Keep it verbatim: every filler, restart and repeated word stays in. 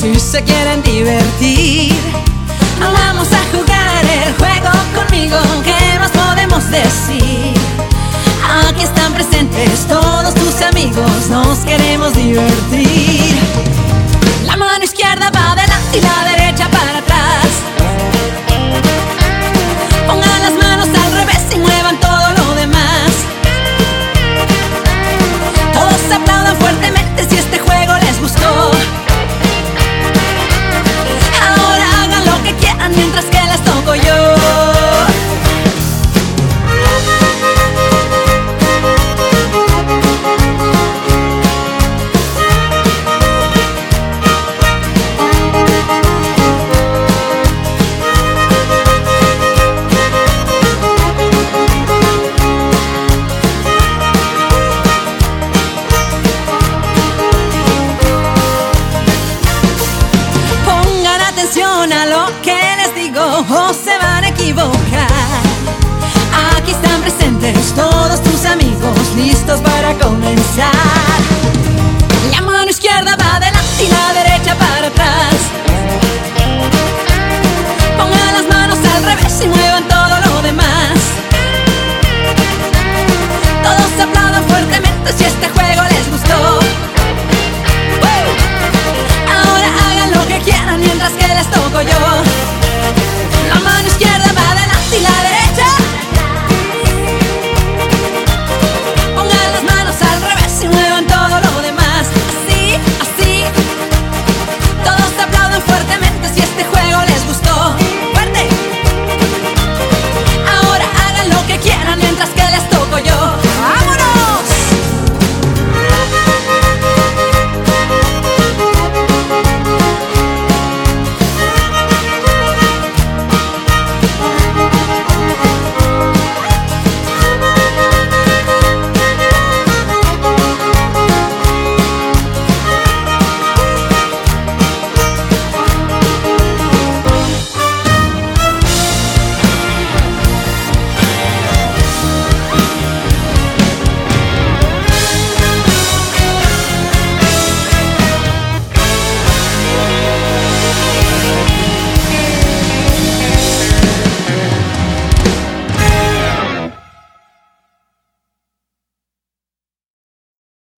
si se quieren divertir. Vamos a jugar el juego conmigo, ¿qué más podemos decir? Aquí están presentes todos tus amigos, nos queremos divertir. La mano izquierda va adelante y la derecha para atrás. Pongan las manos al revés y muevan todo lo demás. Todos aplaudan fuertemente si este juego les gustó. Ahora hagan lo que quieran mientras que les toco yo. A lo que les digo o se van a equivocar. Aquí están presentes todos tus amigos, listos para comenzar. La mano izquierda va adelante y la derecha para atrás.